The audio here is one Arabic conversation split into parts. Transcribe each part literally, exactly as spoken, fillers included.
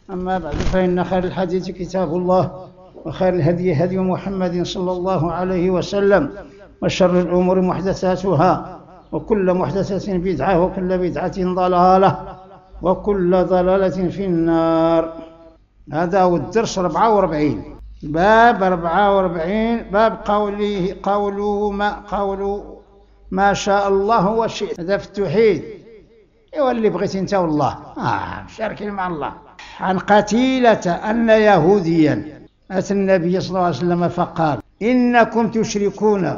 أما بعد، فإن خير الحديث كتاب الله، وخير الهدي هدي محمد صلى الله عليه وسلم، وشر الأمور محدثاتها، وكل محدثة بدعة، وكل بدعة ضلالة، وكل ضلالة في النار. هذا هو الدرس أربعة وأربعين، باب أربعة وأربعين، باب قوله قوله ما قوله ما شاء الله وشئت. هذا في التوحيد. ايوا اللي بغيت انت والله اه شاركين مع الله. عن قتيلة أن يهوديا أتى النبي صلى الله عليه وسلم فقال: إنكم تشركون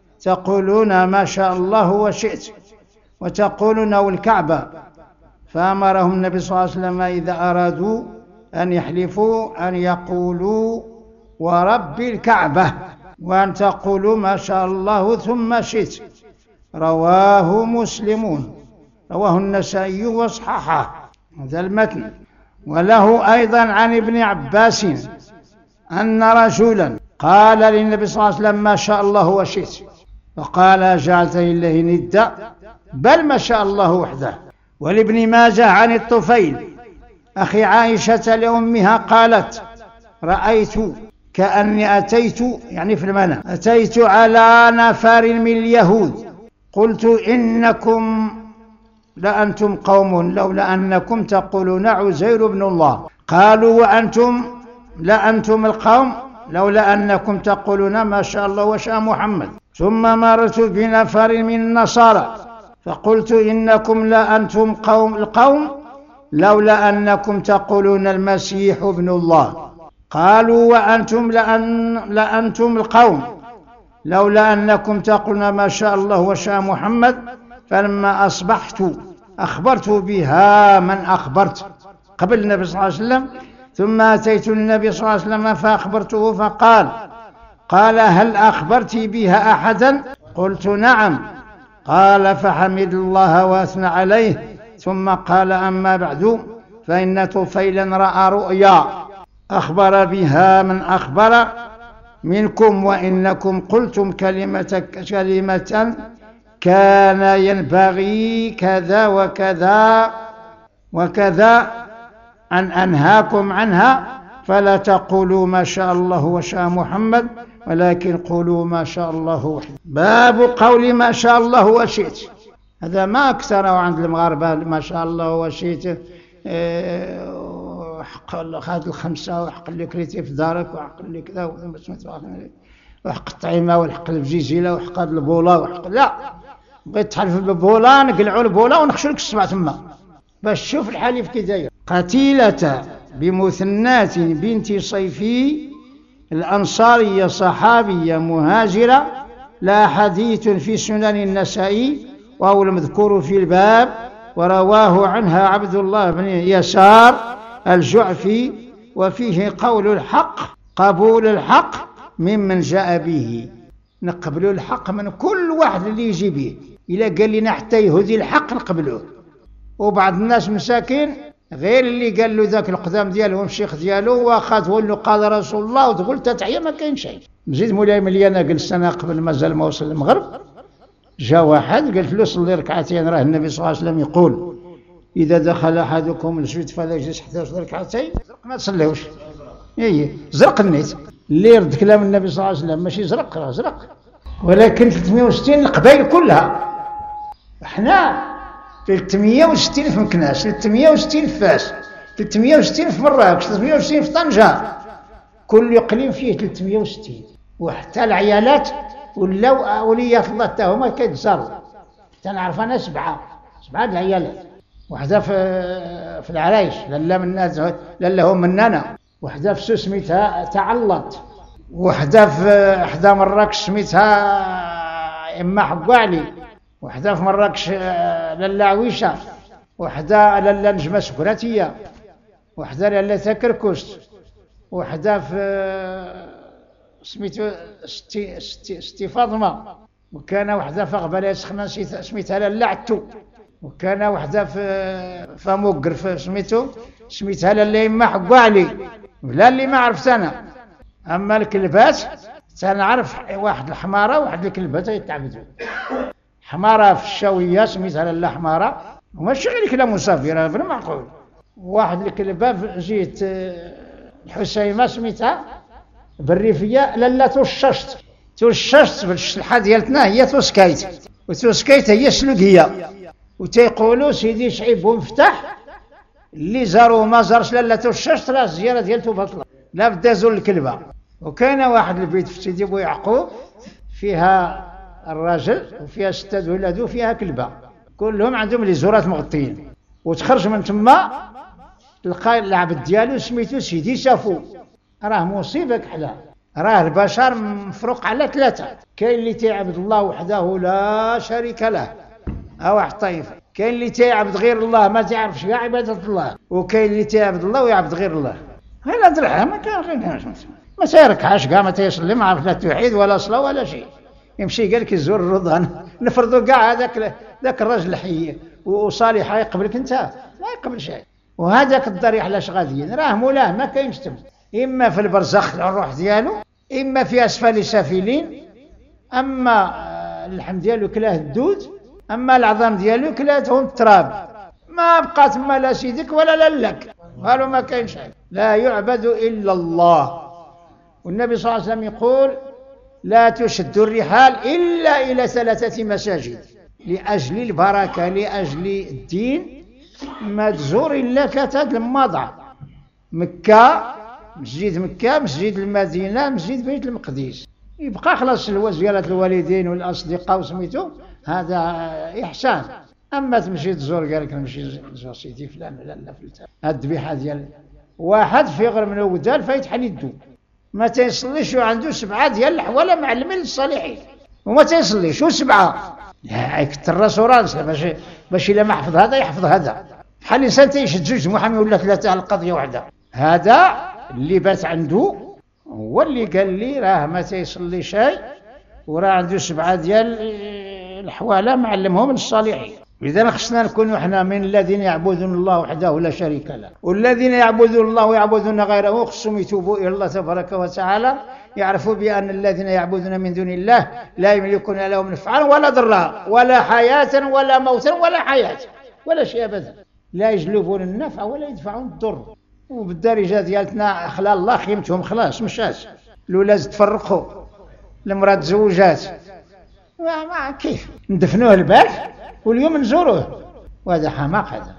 تقولون ما شاء الله وشئت، وتقولون والكعبة. فأمرهم النبي صلى الله عليه وسلم إذا أرادوا أن يحلفوا أن يقولوا ورب الكعبة، وأن تقولوا ما شاء الله ثم شئت. رواه مسلمون، رواه النسائي وصححه. هذا المتن. وله أيضا عن ابن عباس أن رجلا قال للنبي صلى الله عليه وسلم: ما شاء الله وشئت. فقال: جعلت لله ندا؟ بل ما شاء الله وحده. ولابن ماجه عن الطفيل أخي عائشة لأمها قالت: رأيت كأني أتيت، يعني في المنام، أتيت على نفر من اليهود، قلت: إنكم لأنتم قوم لولا أنكم تقولون عزير بن الله. قالوا: وأنتم لأنتم القوم لولا أنكم تقولون ما شاء الله وشاء محمد. ثم مررت بنفر من النصارى فقلت: إنكم لأنتم قوم القوم لولا أنكم تقولون المسيح ابن الله. قالوا: وأنتم لأن لأنتم القوم لولا أنكم تقولون ما شاء الله وشاء محمد. فلما أصبحت أخبرت بها من أخبرت قبل النبي صلى الله عليه وسلم، ثم أتيت النبي صلى الله عليه وسلم فأخبرته فقال: قال: هل أخبرت بها أحدا؟ قلت: نعم. قال: فحمد الله وأثنى عليه، ثم قال: أما بعد، فإن طفيلا رأى رؤيا أخبر بها من أخبر منكم، وإنكم قلتم كلمة كلمة كان ينبغي كذا وكذا وكذا أن أنهاكم عنها، فلا تقولوا ما شاء الله وشاء محمد، ولكن قولوا ما شاء الله وحده. باب قول ما شاء الله وشئت. هذا ما أكثره عند المغاربة، ما شاء الله وشئت. حق هذه الخمسة، وحق اللي كريتي في دارك، وحق اللي كذا، وحق الطعيمة، وحق الفجيجيلة، وحق هذا البولا، وحق لا بغيت تحلف بالبولا نقلعوا البولا ونخشوا لك السبع تما باش تشوف الحليف كي داير. قتيلة بمثنات بنت صيفي الأنصارية، صحابية مهاجرة، لا حديث في سنن النسائي، وهو المذكور في الباب. ورواه عنها عبد الله بن يسار الجعفي، وفيه قول الحق قبول الحق ممن جاء به. نقبلوا الحق من كل واحد اللي يجي به. إلا قال لنا حتى يهودي الحق نقبلوه. وبعض الناس مساكين غير اللي قال له ذاك القدام ديالهم الشيخ ديالو واخا تقول له قال رسول الله وتقول تتحية ما كاين شيء. مزيد مولاي مليانة قال السنة قبل مازال ما وصل المغرب، جاء واحد قالت له صلي ركعتين، راه النبي صلى الله عليه وسلم يقول: إذا دخل أحدكم المسجد فلا يجلس حتى يصلي ركعتين. ما تصليوش. إيه زرق النيت اللي يرد كلام النبي صلى الله عليه وسلم، ماشي زرق، راه زرق. ولكن ثلاثمائة وستين القبائل كلها، احنا ثلاثمائة وستين في مكناس، ثلاثمائة وستين في فاس، ثلاثمائة وستين في مراكش، ثلاثمائة وستين في طنجة، كل اقليم فيه ثلاثمائة وستين. وحتى العيالات ولاو اولياء الله حتى هما كيتزاروا. حتى نعرف انا سبعه سبعه العيالات، وحده في في العرايش لالا من الناس لالا هم مننا، وحده في سوس سميتها تعلط، وحده في حدا مراكش سميتها اما حقو علي، وحده في مراكش لالا عويشه، وحده لالا نجمه سكراتيه، وحده لالا تكركست، وحده في سميتو ستي ستي ستي فاطمه، وكان وحده في غبالة سخنه سميتها لالا عتو، وكان وحده في فموقر سميتو سميتها لالا اما حقو علي. لا اللي ما عرفت انا. اما الكلبات تنعرف واحد الحماره وواحد الكلبات يتعبدوا. حماره في الشاويه سميتها لالا حماره، وماشي غير كلام مسافر، هذا معقول. واحد الكلبة في جيت الحسيمة سميتها بالريفية لالا توششت توششت بالشلحة ديالتنا هي توسكايت، وتوسكايت هي سلوكية، وتيقولوا سيدي شعيب ومفتح اللي زاروا ما زارش لالا توششت راه الزيارة ديالته باطلة، لا بدا يزور الكلبة. وكاين واحد البيت في سيدي بو يعقوب فيها الراجل وفيها ستة ولاد وفيها كلبة، كلهم عندهم لي زورات مغطيين، وتخرج من تما تلقى العبد ديالو سميتو سيدي شافو. راه مصيبة كحلة، راه البشر مفروق على ثلاثة، كاين اللي تيعبد الله وحده لا شريك له، ها واحد الطائفة، كاين اللي تيعبد غير الله ما تعرفش كاع عبادة الله، وكاين اللي تيعبد الله ويعبد غير الله. هلا درعها ما كان غير ما تيركعش كاع، ما تيصلي، ما عرف لا توحيد ولا صلاة ولا شيء، يمشي قال لك يزور الرضوان. نفرضوا كاع هذاك ذاك الراجل الحي وصالحه يقبلك انت، ما يقبل شيء. وهذاك الضريح علاش غاديين راه مولاه ما كاينش تما، اما في البرزخ الروح ديالو، اما في اسفل سافلين، اما اللحم ديالو كلاه الدود، اما العظام ديالو كلاتهم التراب، ما بقى تما لا سيدك ولا لا لك، قالوا ما كاينش شيء، لا يعبد الا الله. والنبي صلى الله عليه وسلم يقول لا تشد الرحال إلا إلى ثلاثة مساجد لأجل البركة لأجل الدين، ما تزور إلا ثلاثة المواضع: مكة، مسجد مكة، مسجد المدينة، مسجد بيت المقدس. يبقى خلاص زيارة الوالدين والأصدقاء وسميتو هذا إحسان. أما تمشي تزور قال لك نمشي نزور سيدي فلان لا لا فلان، هاد الذبيحة ديال واحد في غير من ودال فيتحل يدو، ما تيصليش وعنده سبعة ديال الحواله معلمين للصالحين وما تيصليش وسبعة، لا يكثر راسو راسه باش باش الا ما حفظ هذا يحفظ هذا، بحال الانسان تيشد جوج محامي ولا ثلاثه على القضيه واحده. هذا اللي بات عنده هو اللي قال لي راه ما تيصلي شيء وراه عنده سبعة ديال الحواله معلمهم للصالحين. لذا خصنا نكونوا احنا من الذين يعبدون الله وحده لا شريك له، والذين يعبدون الله ويعبدون غيره خصهم يتوبوا الى الله تبارك وتعالى، يعرفوا بان الذين يعبدون من دون الله لا يملكون لهم نفعا ولا ضرا ولا حياه ولا موتا ولا حياه ولا شيء ابدا، لا يجلبون النفع ولا يدفعون الضر. وبالدارجه ديالتنا خلال الله خيمتهم خلاص مشات، الولاد تفرقوا، المراه تزوجات، ما كيف ندفنوه البارح واليوم نزوروه، وهذا حماق. هذا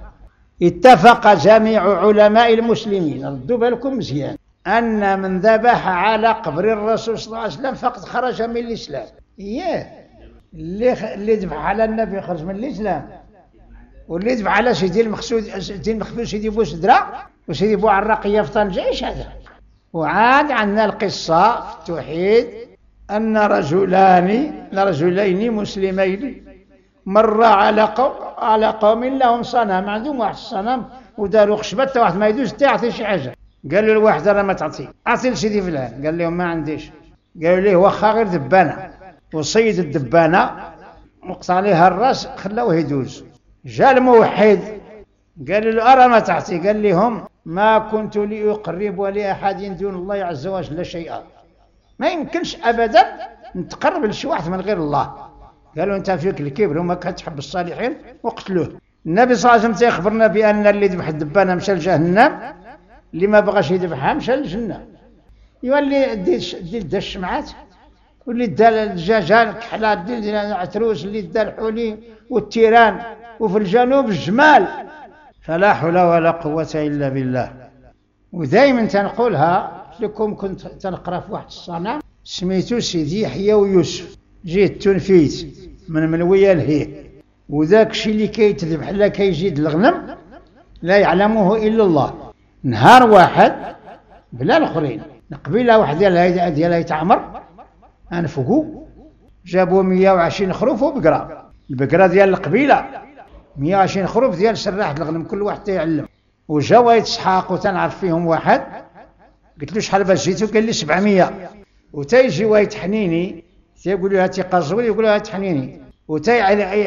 اتفق جميع علماء المسلمين، ردوا بالكم مزيان، أن من ذبح على قبر الرسول صلى الله عليه وسلم فقد خرج من الإسلام. إياه اللي اللي ذبح على النبي خرج من الإسلام، واللي ذبح على سيدي المقصود سيدي المخفي سيدي بوسدرة وسيدي بو عراقية في طنجة ايش هذا. وعاد عندنا القصة في التوحيد أن رجلان رجلين مسلمين مر على قوم على قوم لهم صنم، عندهم واحد الصنم وداروا خشبه حتى واحد ما يدوز حتى يعطي شي حاجه، قالوا لواحد راه ما تعطي، اعطي لسيدي فلان، قال لهم ما عنديش، قالوا ليه واخا غير دبانه، وصيد الدبانه وقطع عليها الراس خلاوه يدوز. جاء الموحد قال له ارى ما تعطي، قال لهم ما كنت لاقرب لاحد دون الله عز وجل شيئا، ما يمكنش ابدا نتقرب لشي واحد من غير الله. قالوا انت فيك الكبر وما كتحب الصالحين وقتلوه. النبي صلى الله عليه وسلم يخبرنا بان اللي ذبح الدبانه مشى لجهنم، اللي ما بغاش يذبحها مشى للجنه. يولي دير دا الشمعات، واللي دا الدجاجه الكحله، دير العتروس، اللي دا الحولي والتيران، وفي الجنوب الجمال. فلا حول ولا قوه الا بالله. ودائما تنقولها لكم، كنت تنقرا في واحد الصنم سميتو سيدي يحيى ويوسف، جيت تنفيت من منويه لهيه، وذاك الشيء اللي كيتذبح لا كيجيد الغنم لا يعلمه الا الله. نهار واحد بلا الاخرين، قبيله واحد ديالها ديالها يتعمر انفقوا، جابوا مية وعشرين خروف وبقره، البقره ديال القبيله مية وعشرين خروف ديال سراحه الغنم، كل واحد تيعلم. وجاوا يتسحاقوا تنعرف فيهم واحد، قلت له شحال باش جيتو؟ قال لي سبعمية. وتيجي وايت حنيني تيقولوا هاتي قزوي، يقولوا هاتي حنيني. وتي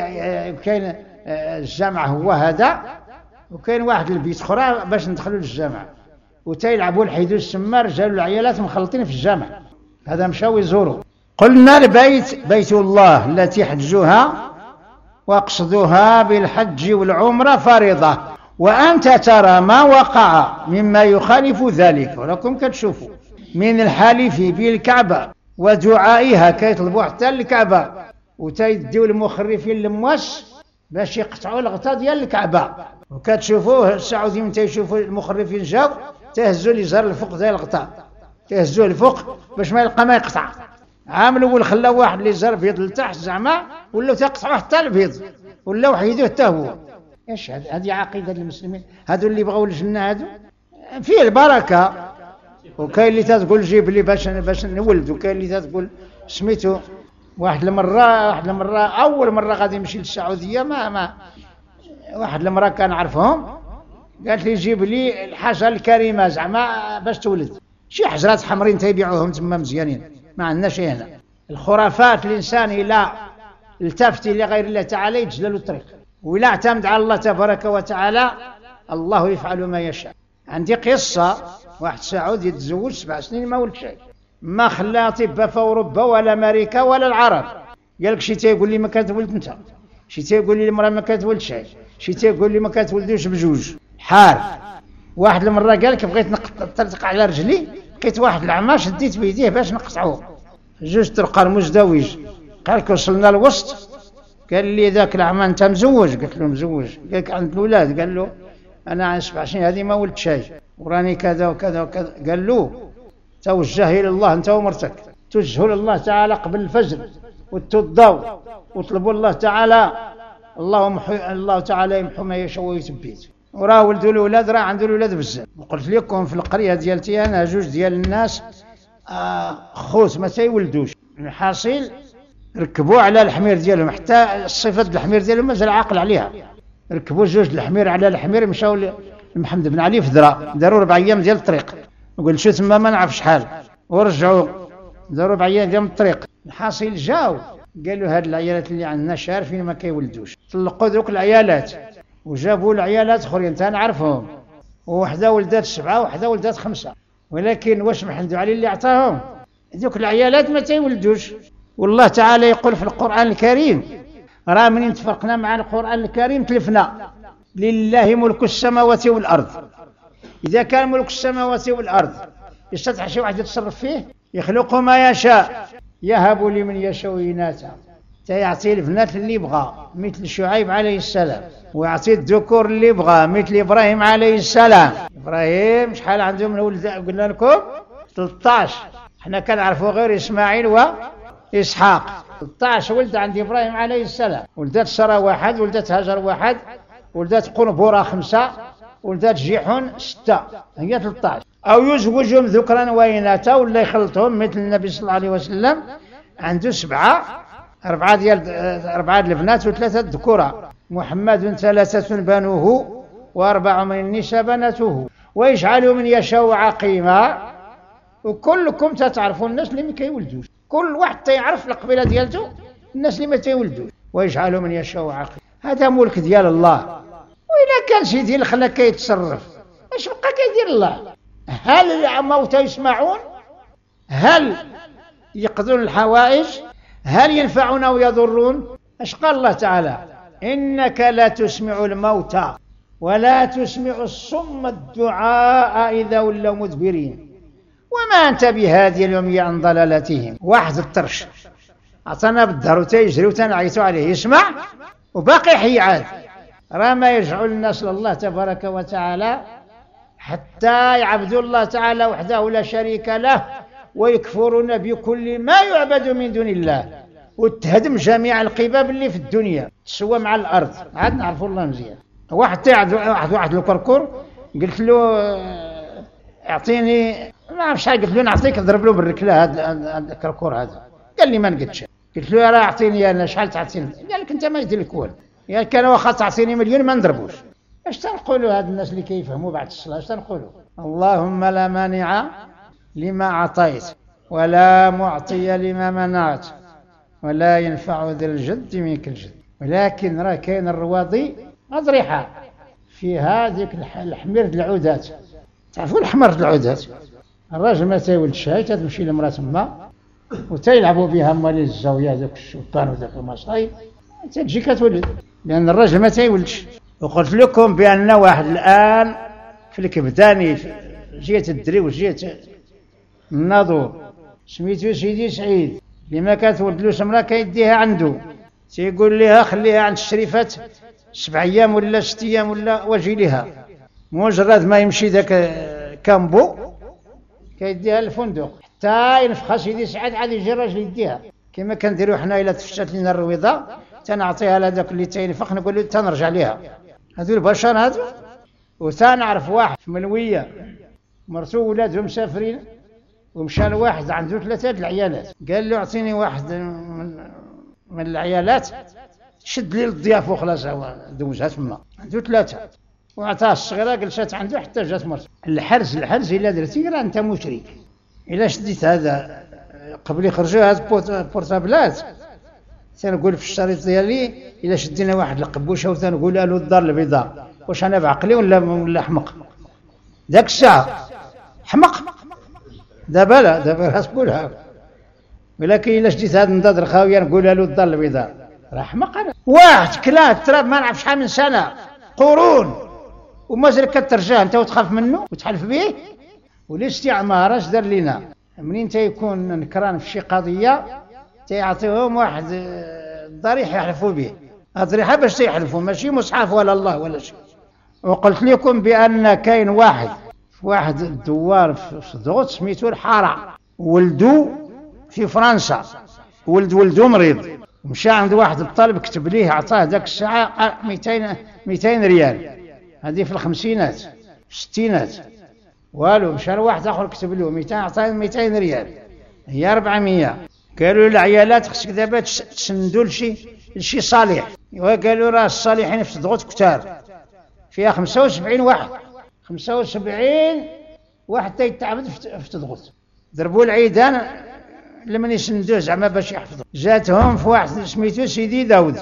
كاين الجامع هو هذا، وكاين واحد البيت اخرى باش ندخلوا للجامع، وتيلعبوا الحيدو السمار، رجال العيالات مخلطين في الجامع. هذا مشاو يزوروا. قلنا البيت بيت الله التي حجوها واقصدوها بالحج والعمره فريضه، وأنت ترى ما وقع مما يخالف ذلك، ولكم كتشوفوا من الحلف بالكعبة ودعائها كيطلبوا حتى الكعبة وتيديو المخرفين المواس باش يقطعوا الغطاء ديال الكعبة، وكتشوفوه السعوديين من تيشوفوا المخرفين جاو تهزوا اليزار الفوق ديال الغطاء، تهزوه الفوق باش ما يلقى ما يقطع. عام الاول خلاو واحد اللي زار بيض لتحت زعما ولاو تيقطعوا حتى البيض ولاو حيدوه حتى هو. ايش هذه عقيده المسلمين؟ هادو اللي بغاو الجنه هادو فيه البركه. وكاين اللي تتقول جيب لي باش باش نولد، وكاين اللي تتقول سميتو. واحد المره واحد المره اول مره غادي نمشي للسعوديه ما ما واحد المره كنعرفهم قالت لي جيب لي الحاجه الكريمه زعما باش تولد، شي حجرات حمرين تيبيعوهم تما مزيانين ما عندناش هنا. الخرافات الانسان الا التفت لغير الله تعالى يتجلل الطريق، وإلا اعتمد على الله تبارك وتعالى الله يفعل ما يشاء. عندي قصة واحد سعودي يتزوج سبع سنين ما ولد شيء، ما خلى أطباء في أوروبا ولا أمريكا ولا العرب. قال لك شي تيقول لي ما كتولد أنت، شي تيقول لي المرأة ما كتولد شيء، شي تيقول لي ما كتولدوش بجوج حار. واحد المرة قال لك بغيت نطرق على رجلي لقيت واحد العمى شديت بيديه باش نقطعوه، جوج طرقة مزدوج. قال لك وصلنا الوسط قال لي ذاك العمى انت مزوج؟ قلت له مزوج. قال لك عند الاولاد؟ قال له انا عن سبع سنين هذه ما ولدت شيء وراني كذا وكذا وكذا. قال له توجه الى الله انت ومرتك، توجهوا لله تعالى قبل الفجر وتوضوا وطلبوا الله تعالى، اللهم الله تعالى يمحو ما يشاء ويثبت. وراه ولدوا الاولاد راه عنده الاولاد بزاف. وقلت لكم في القريه ديالتي انا جوج ديال الناس آه خوت ما تيولدوش، الحاصل ركبوا على الحمير ديالهم حتى الصفة الحمير ديالهم مازال عاقل عليها. ركبوا جوج الحمير على الحمير مشاو لمحمد بن علي في ذرا، داروا ربع ايام ديال الطريق، وقال شو تما ما نعرف شحال، ورجعوا داروا ربع ايام ديال الطريق. الحاصل جاو قالوا هاد العيالات اللي عندنا شارفين ما كيولدوش، طلقوا دوك العيالات وجابوا العيالات اخرين تنعرفهم، وحده ولدات سبعه وحده ولدات خمسه، ولكن واش محمد علي اللي عطاهم؟ دوك العيالات ما تيولدوش. والله تعالى يقول في القرآن الكريم راه منين تفرقنا مع القرآن الكريم تلفنا. لله ملك السماوات والأرض، إذا كان ملك السماوات والأرض يستطيع شي واحد يتصرف فيه؟ يخلق ما يشاء، يهب لمن يشاء إناثا، تيعطي البنات اللي يبغى مثل شعيب عليه السلام، ويعطي الذكور اللي يبغى مثل إبراهيم عليه السلام. إبراهيم شحال عنده من ولد؟ قلنا لكم ثلاثة عشر، حنا كنعرفوا غير إسماعيل و إسحاق. ثلاثة عشر ولد عند إبراهيم عليه السلام، ولدت سارة واحد، ولدت هاجر واحد، ولدت قنبورة خمسة، ولدت جيحون ستة، هي ثلاثة عشر. أو يزوجهم ذكرا وإناثا ولا يخلطهم مثل النبي صلى الله عليه وسلم عنده سبعة، أربعة ديال أربعة البنات وثلاثة الذكورة. محمد ثلاثة بنوه وأربع من النساء بناته ويجعل من يشاء عقيما. وكلكم تتعرفوا الناس اللي ما كيولدوش، كل واحد تيعرف القبيله ديالته الناس اللي ما تيولدوش. ويجعل من يشاء عقيما، هذا ملك ديال الله. وإلا كان سيدي الخلا كيتصرف اش بقى كيدير الله؟ هل الموتى يسمعون؟ هل يقضون الحوائج؟ هل ينفعون ويضرون؟ اش قال الله تعالى؟ إنك لا تسمع الموتى ولا تسمع الصم الدعاء إذا ولوا مدبرين وما أنت بهادي العمي عن ضلالتهم. واحد الطرش عطانا بالظهر وتيجري وتنعيتوا عليه يسمع وباقي حي عاد. راه ما يرجعوا الناس لله تبارك وتعالى حتى يعبدوا الله تعالى وحده لا شريك له ويكفرون بكل ما يعبد من دون الله، وتهدم جميع القباب اللي في الدنيا تسوى مع الأرض. عاد نعرفوا الله مزيان. واحد تاعد واحد واحد الكركور قلت له اعطيني ما عرف شحال، قلت له نعطيك نضرب له بالركله هذا الكركور هذا. قال لي ما نقدش. قلت له راه اعطيني انا شحال تعطيني؟ قال لك انت ما يدير لك والو، يا كان واخا تعطيني مليون ما نضربوش. اش تنقولوا هاد الناس اللي كيفهموا بعد الصلاه؟ اش تنقولوا؟ اللهم لا مانع لما اعطيت ولا معطي لما منعت ولا ينفع ذا الجد منك الجد. ولكن راه كاين الرواضي اضرحه في هذيك الحمير العودات. تعرفوا الحمر العودات؟ الراجل ما تيولد شاي تمشي لمراه تما وتيلعبوا بها مالي الزاويه ذاك الشبان وذاك المصايب تجي كتولد، لان الراجل ما تيولدش. وقلت لكم بأن واحد الآن في الكبداني في جهة الدري وجهة الناظور سميتو سيدي سعيد، لما كانت ولدلو سمرة كيديها عنده، تيقول لها خليها عند الشريفات سبع أيام ولا ست أيام ولا واجي لها، مجرد ما يمشي ذاك كامبو كيديها للفندق حتى ينفخها سيدي سعيد عاد يجي الراجل يديها، كما كنديروا حنا إلا تفشات لنا الرويضة تنعطيها لهذاك اللي تينفخ نقول له تنرجع ليها. هذو البشر هذو. وتنعرف واحد في منوية مرتو ولادهم مسافرين ومشى لواحد عنده ثلاثة العيالات، قال له اعطيني واحد من, من العيالات شد لي الضيافه وخلاص دوزها تما، عنده ثلاثة وعطاها الصغيرة جلست عنده حتى جات مرته. الحرز الحرز إلا درتي راه أنت مشرك، إلا شديت هذا قبل يخرجوا هاد البورتابلات تنقول في الشريط ديالي إلا شدينا واحد القبوشه وتنقول له الدار البيضاء، واش أنا بعقلي ولا ولا حمق؟ ذاك الساعة حمق، دابا لا دابا راه تقولها، ولكن إلا شديت هاد النضاد الخاوية نقول له الدار البيضاء راه حمق. أنا واحد كلا التراب ما نعرف شحال من سنة قرون ومازال كترجاه أنت وتخاف منه وتحلف به. والاستعمار اش دار لينا؟ منين تيكون نكران في شي قضية تيعطيهم واحد الضريح يحلفوا به، الضريحة باش تيحلفوا ماشي مصحف ولا الله ولا شيء. وقلت لكم بأن كاين واحد في واحد الدوار في ضغط سميتو الحارة، ولدو في فرنسا، ولد ولدو مريض، مشى عند واحد الطالب كتب ليه عطاه ذاك الساعة مئتين مئتين ريال، هذه في الخمسينات في الستينات والو. مشى لواحد آخر كتب له مئتين عطاه مئتين ريال هي أربعمية. قالوا العيالات خصك دابا تسندوا لشي لشي صالح، وقالوا راه الصالحين في ضغط كتار فيها خمسة وسبعين واحد، خمسة وسبعين واحد تيتعبد في تضغط، ضربوا العيدان لمن يسندوه زعما باش يحفظوا. جاتهم في واحد سميتو سيدي داود،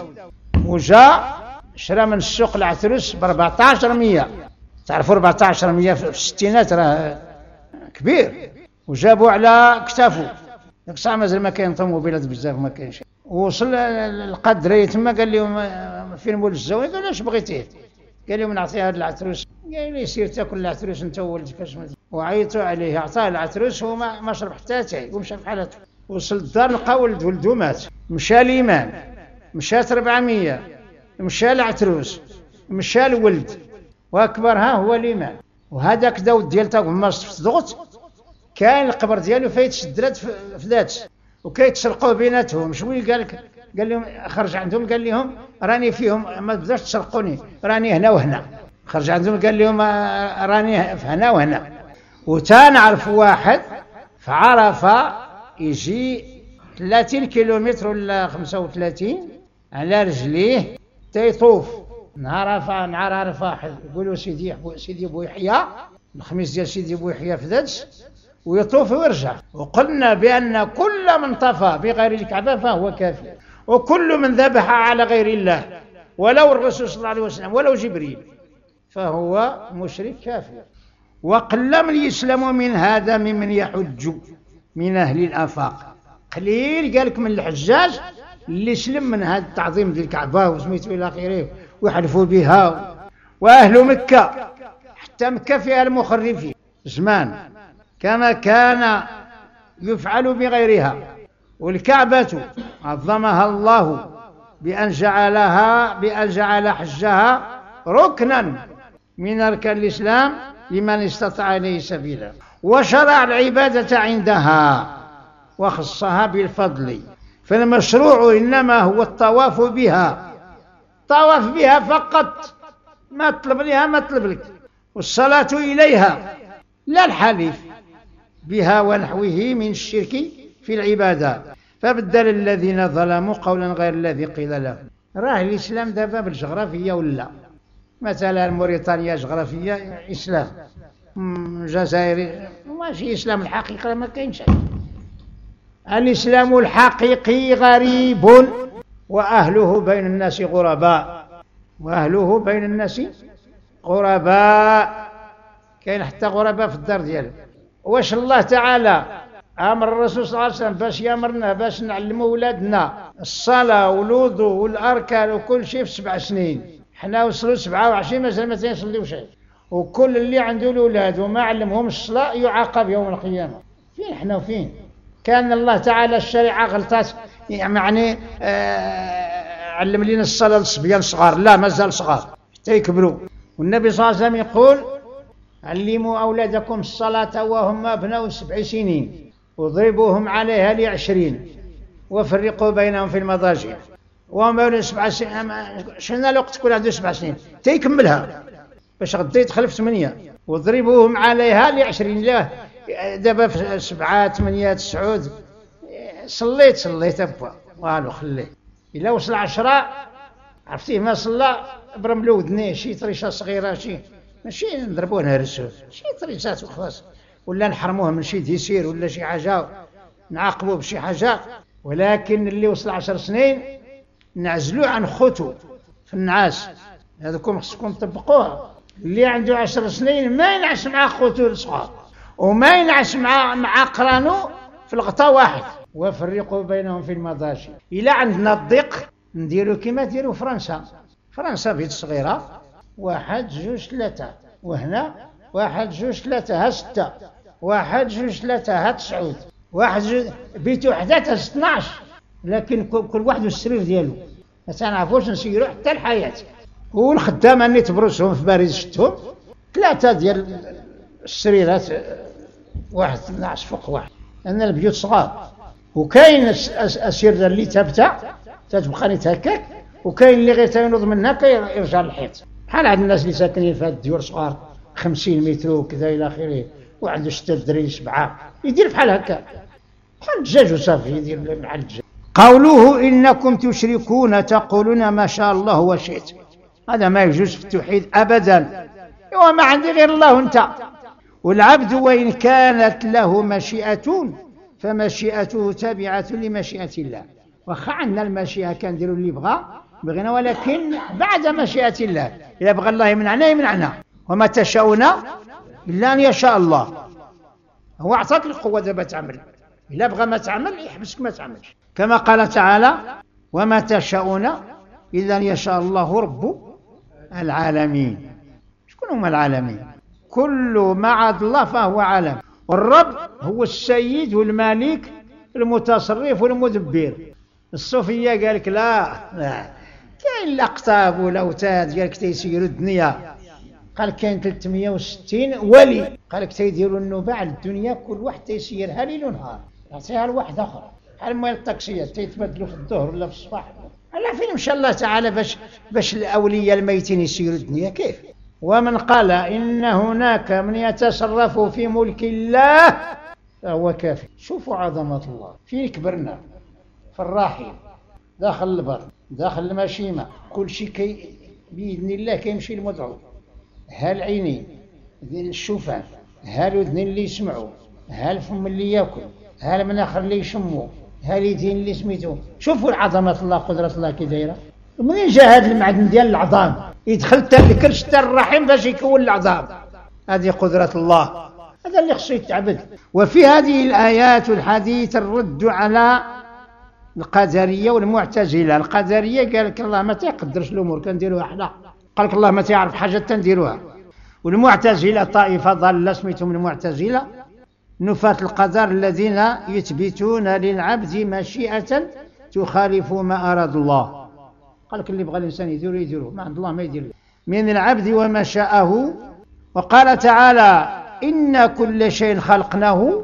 وجا شرا من السوق العتروس ب أربعطاش مية، تعرفوا أربعطاش مية في الستينات راه كبير، وجابوا على كتافو داك الساعه مازال ما كاين طوموبيلات بزاف ما كاينش. وصل القدريه تما قال لهم فين مول الزواج؟ قالوا اش بغيتيه؟ قال لهم نعطيه هذا العتروس، قال لي سير تاكل العتروس انت وولدك اش. وعيطوا عليه عطاه العتروس وما ما شرب حتى تاي ومشى في حالته. وصل الدار لقى ولد ولدو مات، مشى الإمام، مشات أربعمية، مشى العتروس، مشى الولد، واكبرها هو الإمام. وهذاك داود ديال تا قماص في ضغط كاين القبر ديالو فايت شدرات في ذات وكيتسرقوا بيناتهم. شوي قال لك قال لهم خرج عندهم قال لهم راني فيهم ما تبداش تسرقوني راني هنا وهنا. خرج عندهم قال لهم راني هنا وهنا. وتنعرف واحد في عرفه يجي ثلاثين كيلومتر ولا خمسة وثلاثين على رجليه تيطوف نهار عرفه نهار عرفه يقولوا سيدي سيدي بويحيى الخميس ديال سيدي بويحيى في ذاتش ويطوف ويرجع. وقلنا بأن كل من طفى بغير الكعبة فهو كافر، وكل من ذبح على غير الله ولو الرسول صلى الله عليه وسلم ولو جبريل فهو مشرك كافر. وقل من يسلم من هذا ممن يحج من أهل الآفاق، قليل قالك من الحجاج اللي سلم من هذا التعظيم ديال الكعبة وسميتو إلى آخره ويحلفوا بها. وأهل مكة حتى مكة فيها المخرفين زمان كما كان يفعل بغيرها. والكعبة عظمها الله بأن جعلها بأن جعل حجها ركنا من أركان الإسلام لمن استطاع إليه سبيلا، وشرع العبادة عندها وخصها بالفضل. فالمشروع إنما هو الطواف بها، طواف بها فقط، ما تطلب لها ما تطلب لك، والصلاة إليها لا الحليف بها ونحوه من الشرك في العبادة. فبدل الذين ظلموا قولا غير الذي قيل لهم. راه الإسلام دابا بالجغرافية ولا مثلا موريتانيا جغرافية إسلام، الجزائر ماشي إسلام الحقيقة ما كاينش. الإسلام الحقيقي غريب وأهله بين الناس غرباء، وأهله بين الناس غرباء، كاين حتى غرباء في الدار ديالهم. واش الله تعالى امر الرسول صلى الله عليه وسلم باش يامرنا باش نعلموا ولادنا الصلاه والوضوء والاركان وكل شيء في سبع سنين، حنا وصلوا سبعة وعشرين مازال ما تيصليو شيء، وكل اللي عنده الأولاد وما علمهم الصلاة يعاقب يوم القيامة. فين حنا وفين؟ كان الله تعالى الشريعة غلطات يعني آه علم لنا الصلاة للصبيان صغار، لا مازال صغار حتى يكبروا. والنبي صلى الله عليه وسلم يقول علموا أولادكم الصلاة وهم أبناء سبع سنين وضربوهم عليها لعشرين وفرقوا بينهم في المضاجع. وهم سبع سنين شحال الوقت تكون عنده سبع سنين تيكملها باش غدا يدخل في ثمانية، وضربوهم عليها لعشرين. لا دابا في سبعة ثمانية تسعود صليت صليت أبا والو خليه. إلا وصل عشرة عرفتيه ما صلى برملو ودنيه شي طريشة صغيرة، شي ماشي نضربوه نهرسوه، شي طريشات وخلاص، ولا نحرموه من شي ديسير ولا شي حاجة نعاقبوه بشي حاجة. ولكن اللي وصل عشر سنين نعزلوه عن خوتو في النعاس. هذوكم خصكم تطبقوها. اللي عنده عشر سنين ما ينعس مع خوتو الصغار وما ينعس مع مع قرانو في الغطاء واحد، وفرقوا بينهم في المضاجع. إلا عندنا الضيق نديرو كما ديروا فرنسا. فرنسا بيت صغيرة واحد جوج ثلاثة، وهنا واحد جوج ثلاثة ها ستة، واحد جوج ثلاثة ها تسعود، واحد جوج بيت وحدات ها اثناش، لكن كل واحد والسرير ديالو ما تنعرفوش نسيرو حتى الحياة. والخدام اللي تبرسهم في باريس شفتهم ثلاثة ديال السريرات، واحد اثناش فوق واحد، لأن البيوت صغار. وكاين أسير اللي تبتع تتبقى نتهكك، وكاين اللي غير تينوض منها كيرجع للحيط، بحال عند الناس اللي ساكنين في هاد الديور صغار خمسين متر وكذا إلى آخره، وعنده ستة دري سبعة يدير بحال هكا بحال الدجاج وصافي يدير مع الدجاج. قوله إنكم تشركون تقولون ما شاء الله وشئت، هذا ما يجوز في التوحيد أبدا. وما عندي غير الله وانت. والعبد وإن كانت له مشيئة فمشيئته تابعة لمشيئة الله. واخا عندنا المشيئة كنديروا اللي بغى بغينا، ولكن بعد مشيئة الله. إذا بغى الله يمنعنا يمنعنا، وما تشاءون إلا أن يشاء الله. هو أعطاك القوة دابا تعمل، إلا بغى ما تعمل يحبسك ما تعملش، كما قال تعالى وما تشاءون إلا أن يشاء الله رب العالمين. شكون هما العالمين؟ كل ما عاد الله فهو عالم، والرب هو السيد والمالك المتصرف والمدبر. الصوفية قال لك لا لا كاين الأقطاب والأوتاد، قال لك تيسيروا الدنيا، قال كاين ثلاثمائة وستين ولي، قال لك تيديروا النباع للدنيا كل واحد تيسيرها ليل ونهار، يعطيها لواحد آخر بحال مال الطاكسيات تيتبدلوا في الظهر ولا في الصباح. على فين مشى الله تعالى باش باش الأولياء الميتين يسيروا الدنيا كيف؟ ومن قال إن هناك من يتصرف في ملك الله فهو كافر. شوفوا عظمة الله، فين كبرنا في الراحل داخل البر داخل المشيمة، كل شيء كي بإذن الله كيمشي المدعو. ها العينين الشوفان، ها الأذنين اللي يسمعوا، ها الفم اللي ياكل، ها المناخر اللي يشموا، ها اليدين اللي سميتوا. شوفوا عظمة الله قدرة الله كي دايرة. منين جا هذا المعدن ديال العظام يدخل حتى الكرش حتى الرحم باش يكون العظام؟ هذه قدرة الله، هذا اللي خصو يتعبد. وفي هذه الآيات والحديث الرد على القدرية والمعتزلة. القدرية قال لك الله ما تيقدرش الأمور كنديروها حنا، قال لك الله ما تعرف حاجة تنديروها. والمعتزلة طائفة ضالة سميتهم المعتزلة، نفاة القدر الذين يثبتون للعبد مشيئة تخالف ما أراد الله. قال لك اللي بغى الإنسان يدير يديره، ما عند الله ما يدير من العبد وما شاءه. وقال تعالى إن كل شيء خلقناه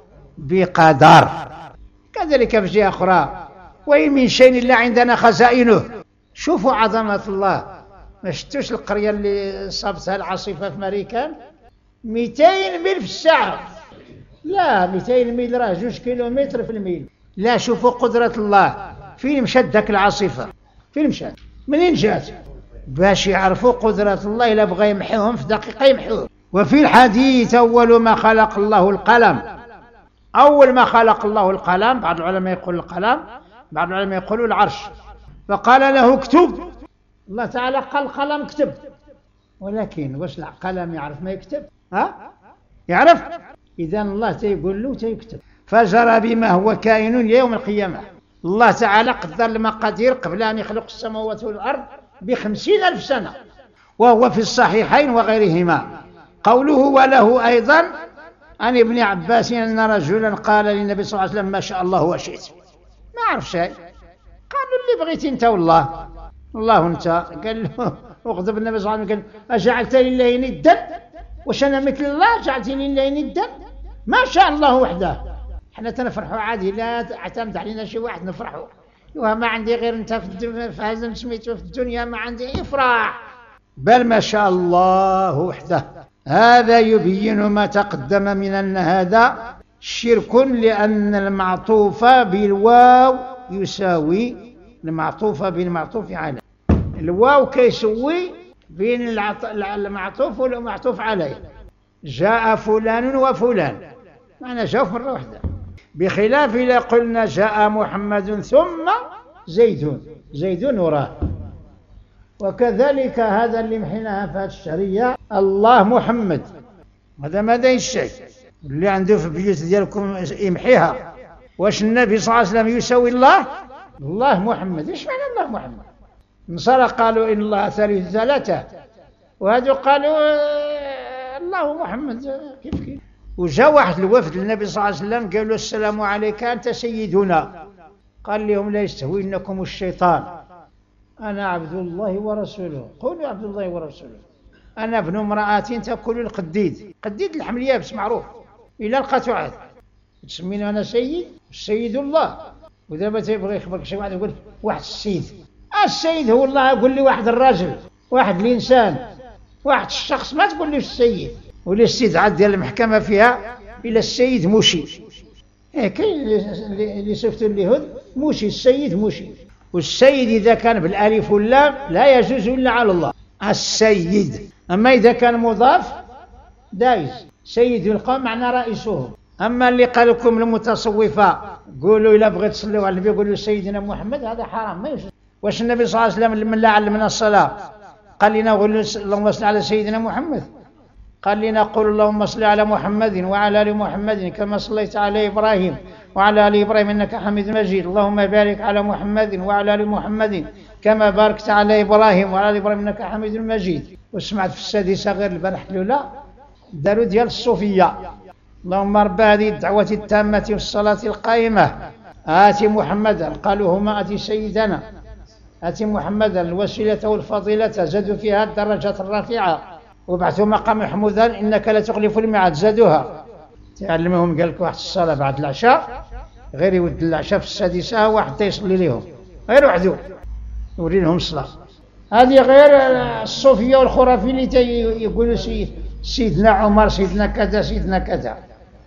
بقدر. كذلك في جهة أخرى وإن من شيء إلا عندنا خزائنه. شوفوا عظمة الله. ما شفتوش القرية اللي صابتها العاصفة في أمريكا مئتين ميل في الساعة؟ لا مئتين ميل راه جوج كيلومتر في الميل. لا شوفوا قدرة الله. فين مشات ذاك العاصفة؟ فين مشات؟ منين جات؟ باش يعرفوا قدرة الله. إلا بغى يمحيهم في دقيقة يمحيهم. وفي الحديث أول ما خلق الله القلم. أول ما خلق الله القلم، بعض العلماء يقول القلم، بعض العلماء يقولوا العرش، فقال له اكتب. الله تعالى قال القلم اكتب، ولكن واش القلم يعرف ما يكتب؟ ها؟ يعرف؟ إذا الله تيقول له تيكتب. فجرى بما هو كائن يوم القيامة. الله تعالى قدر المقادير قبل أن يخلق السماوات والأرض بخمسين ألف سنة، وهو في الصحيحين وغيرهما. قوله وله أيضا عن ابن عباس أن رجلا قال للنبي صلى الله عليه وسلم ما شاء الله وشئت، ما عرف شيء، قالوا اللي بغيت انت والله الله انت. قال له وغضب النبي صلى الله عليه وسلم قال أجعلت لله ندا واش انا مثل الله جعلت لله ندا؟ ما شاء الله وحده. حنا تنفرحوا عادي، لا اعتمد علينا شي واحد نفرحوا، ما عندي غير انت في هذا سميتو في الدنيا، ما عندي افرح، بل ما شاء الله وحده. هذا يبين ما تقدم من أن هذا شرك، لأن المعطوف بالواو يساوي المعطوف بالمعطوف عليه. الواو كيسوي بين المعطوف والمعطوف عليه. جاء فلان وفلان معنى جاء مرة واحدة، بخلاف إذا قلنا جاء محمد ثم زيد، زيد وراه. وكذلك هذا اللي محيناها في هذه الشريعة الله محمد، هذا ما داين الشيء اللي عنده في بيوت ديالكم يمحيها. واش النبي صلى الله عليه وسلم يساوي الله؟ الله محمد. ايش معنى الله محمد؟ النصارى قالوا ان الله ثالث ثلاثة، وهذو قالوا الله محمد. كيف كيف؟ وجاء واحد الوفد للنبي صلى الله عليه وسلم قالوا السلام عليك أنت سيدنا، قال لهم لا يستهوينكم الشيطان، أنا عبد الله ورسوله. قولوا عبد الله ورسوله. أنا ابن امرأة تأكل القديد، قديد اللحم اليابس معروف، إلا لقاتو عاد تسميني أنا سيد، السيد الله. ودابا تيبغي يخبرك شي واحد يقول واحد السيد، السيد هو الله. قول لي واحد الراجل، واحد الإنسان، واحد الشخص، ما تقول لي السيد. ولا السيد عاد ديال المحكمة فيها إلى السيد موشي، إيه كاين اللي صفتو اليهود موشي، السيد موشي. والسيد إذا كان بالألف واللام لا يجوز إلا على الله السيد، أما إذا كان مضاف دايز. سيد القوم معنى رئيسهم. أما اللي قال لكم المتصوفة قولوا إلا بغيت تصلوا على النبي قولوا سيدنا محمد، هذا حرام ما يجوز. واش النبي صلى الله عليه وسلم لما علمنا الصلاة قال لنا قولوا اللهم صل على سيدنا محمد؟ قال لنا قولوا اللهم صل على محمد وعلى آل محمد كما صليت على إبراهيم وعلى آل إبراهيم إنك حميد مجيد، اللهم بارك على محمد وعلى آل محمد كما باركت على إبراهيم وعلى آل إبراهيم إنك حميد مجيد. وسمعت في السادسة غير البارح الأولى داروا ديال الصوفية، اللهم رب هذه الدعوة التامة والصلاة القائمة آت محمدا، قالوا هما آت سيدنا، آت محمدا الوسيلة والفضيلة، زادوا فيها الدرجات الرفيعة وبعثوا مقام محمودا إنك لا تخلف الميعاد، زادوها. تعلمهم قال لك واحد الصلاة بعد العشاء غير يود العشاء في السادسة واحد يصلي لهم غير وحده يوري لهم الصلاة. هذه غير الصوفية والخرافي اللي يقولوا سيد سيدنا عمر سيدنا كذا سيدنا كذا.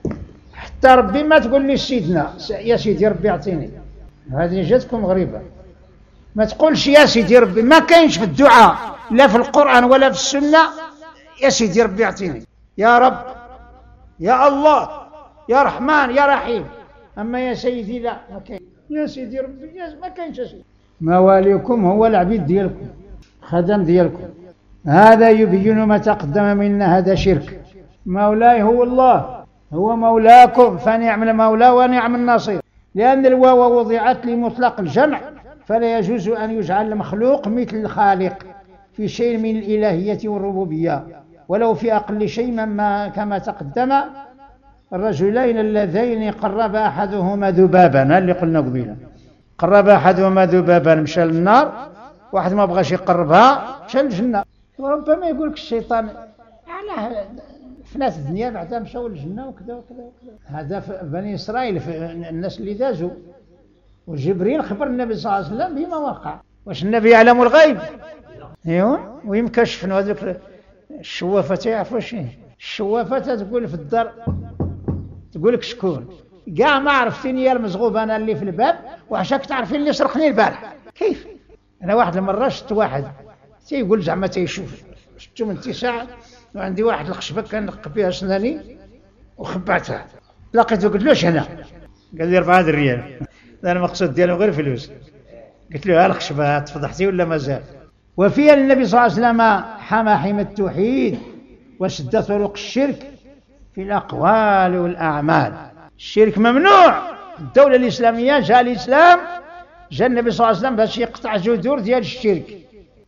حتى ربي ما تقول لي سيدنا يا سيدي ربي اعطيني، هذه جاتكم غريبة. ما تقولش يا سيدي ربي، ما كاينش في الدعاء لا في القرآن ولا في السنة يا سيدي ربي اعطيني، يا رب يا الله يا رحمن يا رحيم. أما يا سيدي لا، ما كاين يا سيدي ربي، ما كاينش يا سيدي. مواليكم هو العبيد ديالكم، خدم ديالكم. هذا يبين ما تقدم منا، هذا شرك. مولاي هو الله، هو مولاكم، فنعم المولى ونعم النصير. لأن الواو وضعت لمطلق الجمع، فلا يجوز أن يجعل المخلوق مثل الخالق في شيء من الإلهية والربوبية، ولو في أقل شيء مما كما تقدم الرجلين اللذين قرب أحدهما ذبابا، اللي قلنا قبيلا، قرب أحدهما ذبابا مشى للنار، واحد ما بغاش يقربها مشى للجنة. وربما يقول لك الشيطان على فناس الدنيا بعدا مشاو للجنة وكذا وكذا وكذا. هذا في بني إسرائيل، في الناس اللي دازوا، وجبريل خبر النبي صلى الله عليه وسلم بما وقع. واش النبي يعلم الغيب؟ ايوا ويمكن شفنا هذوك الشوافه تعرفوا شي الشوافه تقول في الدار تقول لك شكون كاع ما عرفتيني يا المزغوب انا اللي في الباب، وعشاك تعرفين اللي سرقني البارح. كيف؟ انا واحد المره شفت واحد تيقول زعما تيشوف، شفتو من اتساع وعندي واحد الخشبه كنلقب بها اسناني وخبعتها، لقيته قلت له اش هنا؟ قال لي أربعة ريال. انا المقصود ديالو غير فلوس. قلت له ها الخشبه تفضحتي ولا مازال؟ وفيها النبي صلى الله عليه وسلم حمى حمى التوحيد وسد طرق الشرك في الأقوال والأعمال. الشرك ممنوع. الدولة الإسلامية جاء الإسلام، جاء النبي صلى الله عليه وسلم باش يقطع جذور ديال الشرك،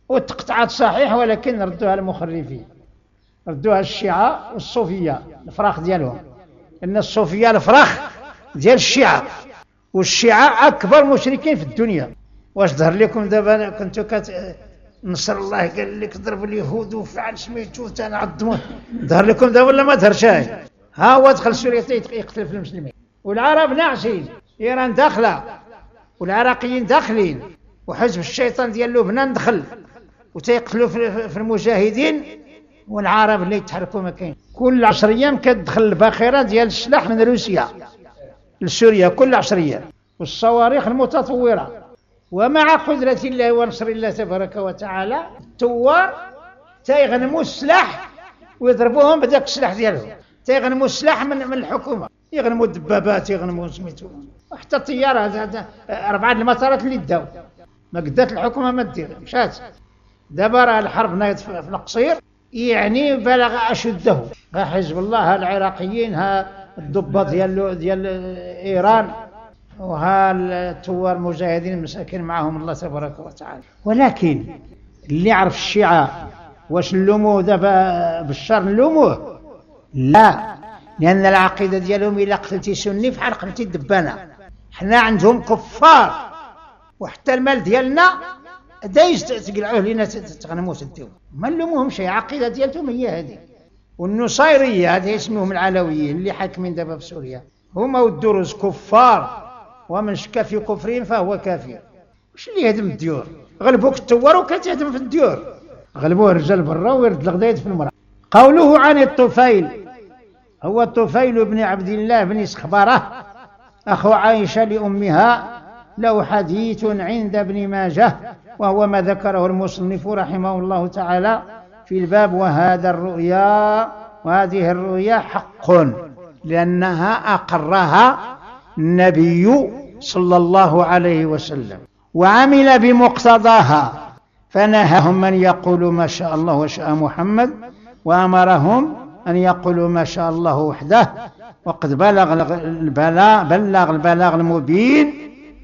وتقطعت صحيح، ولكن ردوها المخرفين، ردوها الشيعة والصوفية الفراخ ديالهم، إن الصوفية الفراخ ديال الشيعة، والشيعة أكبر مشركين في الدنيا. واش ظهر لكم دابا كنتو كت نصر الله قال لك ضرب اليهود وفعل سميتو تنعظموا، ظهر لكم دابا ولا ما ظهرش؟ ها هو دخل سوريا يقتل في المسلمين، والعرب ناعسين، إيران داخلة والعراقيين داخلين، وحزب الشيطان ديال لبنان دخل وتيقتلوا في المجاهدين، والعرب اللي يتحركوا ما كاين. كل عشر ايام كتدخل الباخره ديال السلاح من روسيا لسوريا كل عشر ايام، والصواريخ المتطوره. ومع قدرة الله ونصر الله تبارك وتعالى الثوار تيغنموا السلاح ويضربوهم بداك السلاح ديالهم، تيغنموا السلاح من من الحكومه، يغنموا الدبابات، يغنموا سميتو، وحتى الطياره هذا اربعه المطارات اللي داو ما قدات الحكومه ما دير، مشات. دابا راه الحرب نايض في القصير، يعني بلغ اشده. ها حزب الله، ها العراقيين، ها الضباط ديال ديال ايران، وها الثوار المجاهدين المساكين معهم الله تبارك وتعالى. ولكن اللي يعرف الشيعة واش نلوموه دابا بالشر؟ نلوموه؟ لا، لأن العقيدة ديالهم إلا قتلتي سني فحال قتلتي الدبانة. حنا عندهم كفار، وحتى المال ديالنا دايز تقلعوه لينا تغنموا تديو، ما نلوموهمش، العقيدة ديالتهم هي هذه. والنصيرية هذا اسمهم العلويين اللي حاكمين دابا في سوريا، هما والدروز كفار، ومن شك في كفرهم فهو كافر. واش اللي يهدم الديور؟ غلبوك الثوار وكتهدم في الديور، غلبوه الرجال برا ويرد الغدايد في المرأة. قوله عن الطفيل، هو الطفيل بن عبد الله بن سخبرة أخو عائشة لأمها، له حديث عند ابن ماجه، وهو ما ذكره المصنف رحمه الله تعالى في الباب. وهذا الرؤيا وهذه الرؤيا حق، لأنها أقرها النبي صلى الله عليه وسلم وعمل بمقتضاها، فنهاهم من يقول ما شاء الله وشاء محمد، وأمرهم أن يقولوا ما شاء الله وحده، وقد بلغ البلاغ بلغ البلاغ المبين،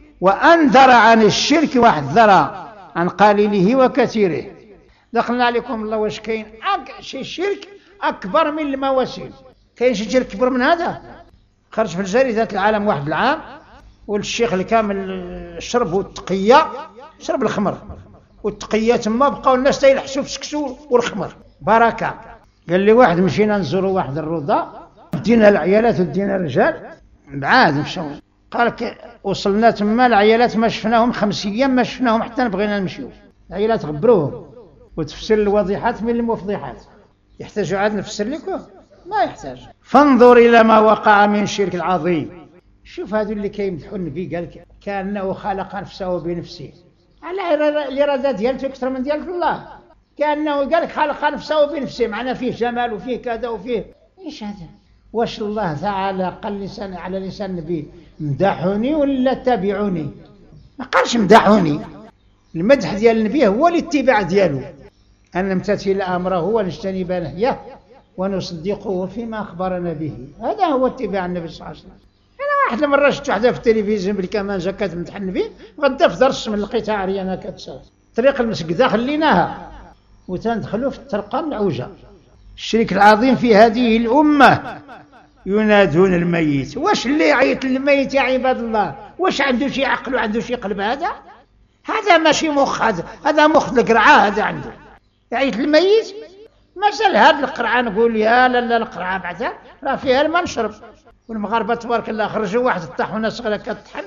وأنذر عن الشرك وحذر عن قليله وكثيره. دخلنا عليكم الله، واش كاين شي شرك أكبر من المواسم؟ كاين شي شرك أكبر من هذا؟ خرج في الجريدة العالم واحد العام، والشيخ الكامل شرب والتقية، شرب الخمر والتقية تما، بقاو الناس تيلحسوا في السكسو والخمر بركة. قال لي واحد مشينا نزوروا واحد الروضة، دينا العيالات ودينا الرجال، بعاد مشاو، قال وصلنا تما العيالات ما شفناهم خمس ايام، ما شفناهم حتى نبغينا نمشيو، العيالات غبروهم. وتفسير الواضحات من المفضحات، يحتاجوا عاد نفسر لكم؟ ما يحتاج. فانظر إلى ما وقع من الشرك العظيم. شوف هذو اللي كيمدحوا النبي، قال كأنه خلق نفسه بنفسه، على الإرادة ديالته أكثر من ديالة الله، كأنه قال لك خلق نفسه بنفسه، معناه فيه جمال وفيه كذا وفيه إيش هذا؟ واش الله تعالى قال لسان على لسان النبي مدحوني ولا تابعوني؟ ما قالش مدحوني. المدح ديال النبي هو الاتباع ديالو، أن نمتثل أمره ونجتنب نهيه ونصدقه فيما أخبرنا به، هذا هو اتباع النبي صلى الله عليه وسلم. أنا واحد المرة شفت وحدة في التلفزيون بالكمانجة كتمدح النبي، غدا في درس من لقيتها عريانة كتسال طريق المسجدة، خليناها وتندخلوا في الطرقة العوجة. الشرك العظيم في هذه الأمة ينادون الميت. واش اللي يعيط للميت يا عباد الله؟ واش عنده شي عقل وعنده شي قلب؟ هذا هذا ماشي مخ، هذا هذا مخ القرعة، هذا عنده يعيط للميت. مثل هذه القرعة نقول يا لا لا القرعة بعدا راه فيها الماء نشرب. والمغاربة تبارك الله خرجوا واحد الطاحونة صغيرة كتطحن،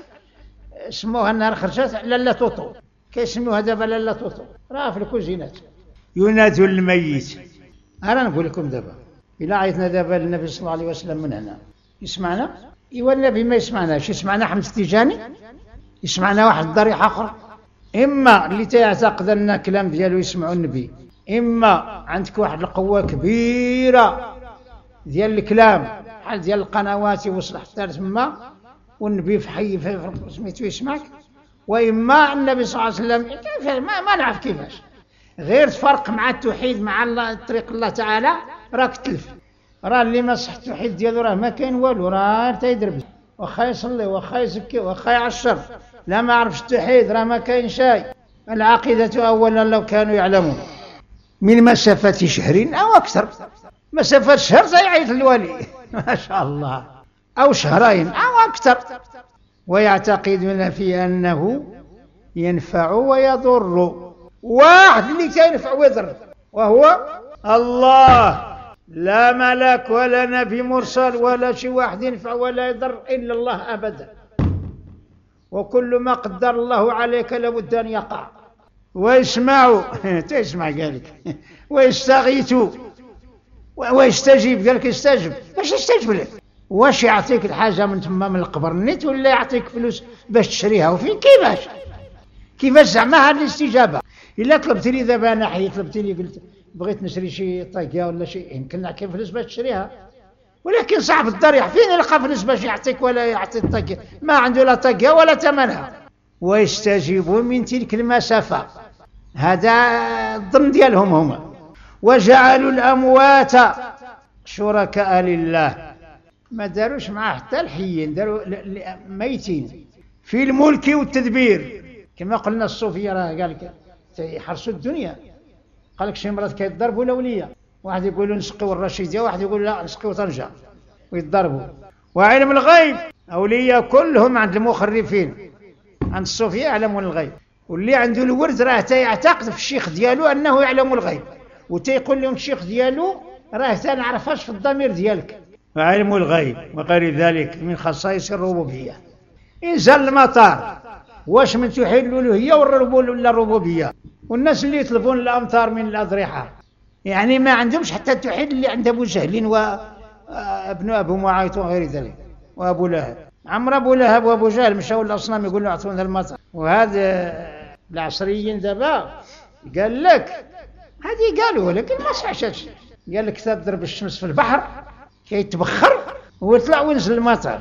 سموها النهار خرجت لالا طوطو، كيسموها دابا لالا طوطو، راه في الكوزينات. ينادوا الميت. انا نقول لكم دابا إلا عيطنا دابا للنبي صلى الله عليه وسلم من هنا يسمعنا؟ ايوا النبي ما يسمعناش، يسمعنا حمد التيجاني، يسمعنا واحد الضريح اخر. اما اللي تيعتقد ان كلام ديالو يسمعوا النبي، اما عندك واحد القوه كبيره ديال الكلام بحال ديال القنوات يوصل حتى تما والنبي في حي سميتو يسمعك، واما النبي صلى الله عليه وسلم ما, ما نعرف كيفاش، غير تفرق مع التوحيد مع الله طريق الله تعالى راك تلف. راه اللي ما صح التوحيد ديالو راه ما كاين والو، راه تيدرب واخا يصلي واخا يزكي واخا يعشر، لا ما عرفش التوحيد راه ما كاين شيء. العقيدة أولا لو كانوا يعلمون من مسافة شهر أو أكثر، مسافة شهر سيعيط الولي ما شاء الله، أو شهرين أو أكثر، ويعتقدون في أنه ينفع ويضر. واحد اللي ينفع ويضر وهو الله، لا ملك ولا نبي مرسل ولا شي واحد ينفع ولا يضر إلا الله أبدا. وكل ما قدر الله عليك لابد أن يقع. ويسمعوا تسمع قالك، ويستغيثوا ويستجيب، قالك يستجب، باش يستجب لك؟ واش يعطيك الحاجة من تما من القبر نيت، ولا يعطيك فلوس باش تشريها؟ وفين كيفاش كيفاش زعما هذه الاستجابة؟ إلا طلبت لي دابا أنا حي طلبت لي قلت بغيت نشري شي طاقية ولا شيء، يمكن نعطيك فلوس باش تشريها، ولكن صاحب الدار فين يلقى فلوس باش يعطيك ولا يعطي الطاقية؟ ما عنده لا طاقية ولا ثمنها. ويستجيبون من تلك المسافة، هذا الظن ديالهم هما. وجعلوا الأموات شركاء لله، ما داروش معاه حتى الحيين، داروا ميتين في الملك والتدبير. كما قلنا الصوفية راه قال لك يحرسوا الدنيا، قال لك شي مرات كيضربوا الاولياء، واحد يقولوا نسقيو الرشيديه، واحد يقول لا نسقيو طنجه، ويضربوا. وعلم الغيب اولياء كلهم عند المخرفين، عند الصوفيه يعلمون الغيب، واللي عنده الورد راه تيعتقد في الشيخ ديالو انه يعلم الغيب، وتيقول لهم الشيخ ديالو راه تنعرفهاش في الضمير ديالك. وعلم الغيب وغير ذلك من خصائص الربوبيه. انزل المطار، واش من توحيد الالوهيه ولا الربوبيه؟ والناس اللي يطلبون الامطار من الاضرحه يعني ما عندهمش حتى التوحيد اللي عند ابو جهل وابن ابو معيط وغير ذلك وابو لهب. عمر ابو لهب وابو جهل مشاو للاصنام يقولوا اعطونا المطر. وهذا العصريين دابا قال لك هذه قالوا، ولكن ما صحش. قال لك تضرب الشمس في البحر كيتبخر ويطلع وينزل المطر.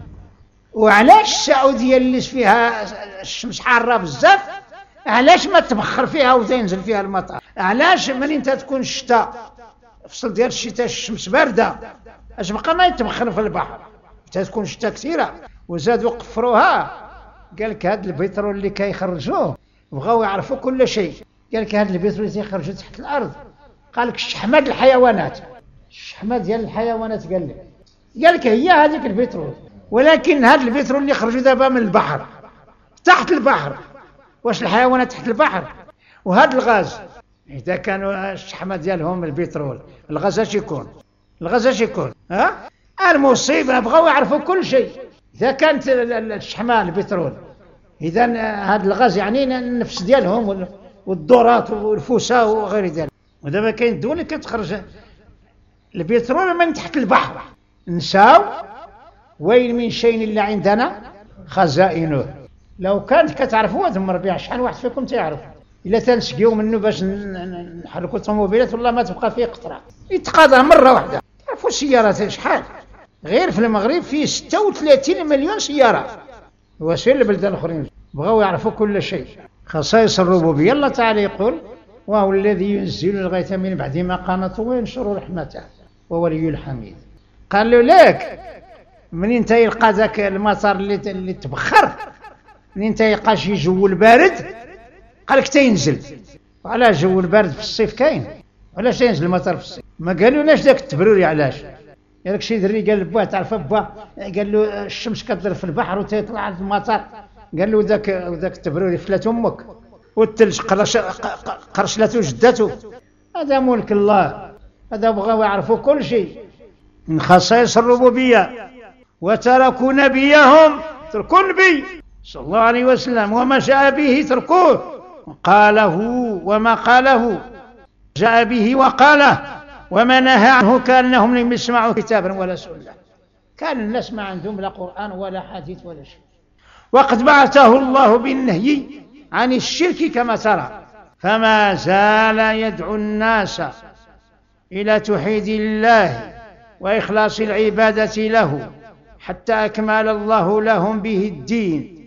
وعلاش السعوديه اللي فيها الشمس حاره بزاف علاش ما تبخر فيها وتنزل فيها المطر؟ علاش من انت تكون الشتاء فصل ديال الشتاء الشمس بارده اش بقى ما يتبخر في البحر؟ تكون الشتاء كثيره. وزادوا قفروها، قال لك هذا البترول اللي كيخرجوه بغاو يعرفوا كل شيء. قال لك هذا البترول اللي تيخرجوا تحت الارض، قال لك الشحمه ديال الحيوانات، الشحمه ديال الحيوانات قال لك قال لك هي هذيك البترول، ولكن هذا البترول اللي خرجوا دابا من البحر تحت البحر، واش الحيوانات تحت البحر؟ وهذا الغاز اذا كانوا الشحمه ديالهم البترول، الغاز اش يكون؟ الغاز اش يكون؟ ها المصيبه بغاو يعرفوا كل شيء. اذا كانت الشحمه البترول، اذا هذا الغاز يعني النفس ديالهم والذرات والفوسا وغير ذلك. ودابا كاين دول اللي كتخرج البترول من تحت البحر. نساو وين من شيء الا عندنا خزائنه. لو كانت كتعرفوا تمر بها، شحال واحد فيكم تعرف الا تنسقيو منه باش نحركوا الطوموبيلات والله ما تبقى فيه قطره، يتقاضى مره واحده. تعرفوا السيارات شحال؟ غير في المغرب فيه ستة وثلاثين مليون سياره. وسير البلدان الاخرين بغاو يعرفوا كل شيء. خصائص الربوبيه الله تعالى يقول وهو الذي ينزل الغيث من بعد ما قنطوا وينشر رحمته وولي الحميد. قال له لك منين تيلقى ذاك المطر اللي اللي تبخر، منين تيلقى شي جو البارد قال لك تينزل. وعلى جو البارد في الصيف كاين، علاش تينزل المطر في الصيف؟ ما قالولناش ذاك التبريري علاش. قال لك شي دري قال لباه تعرف با، قال له الشمس كتضرب في البحر وتيطلع المطر، قال له ذاك ذاك التبريري فلات امك والثلج قرش قرشلته جدته. هذا ملك الله، هذا بغاو يعرفوا كل شيء من خصائص الربوبيه. وتركوا نبيهم، تركوا النبي صلى الله عليه وسلم وما جاء به تركوه، قاله وما قاله جاء به وقاله، وما نهى عنه كانهم لم يسمعوا كتابا ولا سنه. كان الناس ما عندهم لا قرآن ولا حديث ولا شيء. وقد بعثه الله بالنهي عن الشرك كما ترى، فما زال يدعو الناس إلى توحيد الله وإخلاص العبادة له حتى أكمل الله لهم به الدين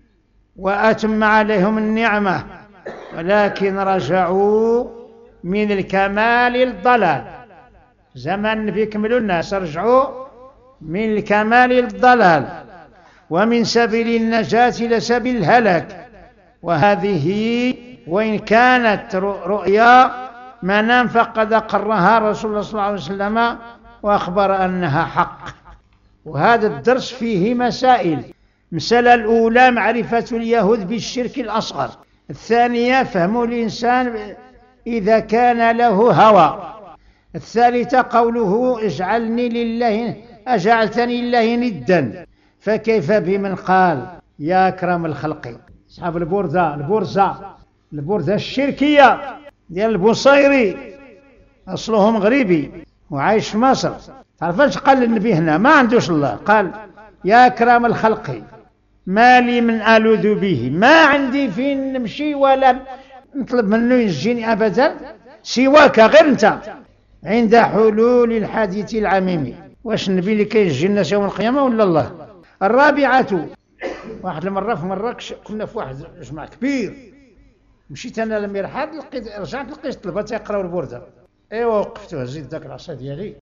وأتم عليهم النعمة، ولكن رجعوا من الكمال للضلال. زمن بيكملوا الناس رجعوا من الكمال للضلال، ومن سبيل النجاة إلى سبيل الهلاك. وهذه وإن كانت رؤيا منام فقد أقرها رسول الله صلى الله عليه وسلم وأخبر أنها حق. وهذا الدرس فيه مسائل. المسألة الأولى معرفة اليهود بالشرك الأصغر. الثانية فهم الإنسان إذا كان له هوى. الثالثة قوله اجعلني لله أجعلتني لله ندا، فكيف بمن قال يا أكرم الخلق. أصحاب البردة البرزة البردة الشركية ديال البصيري أصله مغربي وعايش في مصر. تعرف اش قال النبي هنا؟ ما عندوش الله، قال يا أكرم الخلق ما لي من ألوذ به، ما عندي فين نمشي ولا نطلب منه ينجيني أبدا سواك غير أنت عند حلول الحادث العميم. واش النبي اللي كينجي الناس يوم القيامة ولا الله؟ الرابعة، واحد المرة في مراكش كنا في واحد جمع كبير، مشيت أنا للمرحاض لقيت رجعت لقيت طلبة يقراو البردة. ايوا وقفت وهزيت ذاك العصا ديالي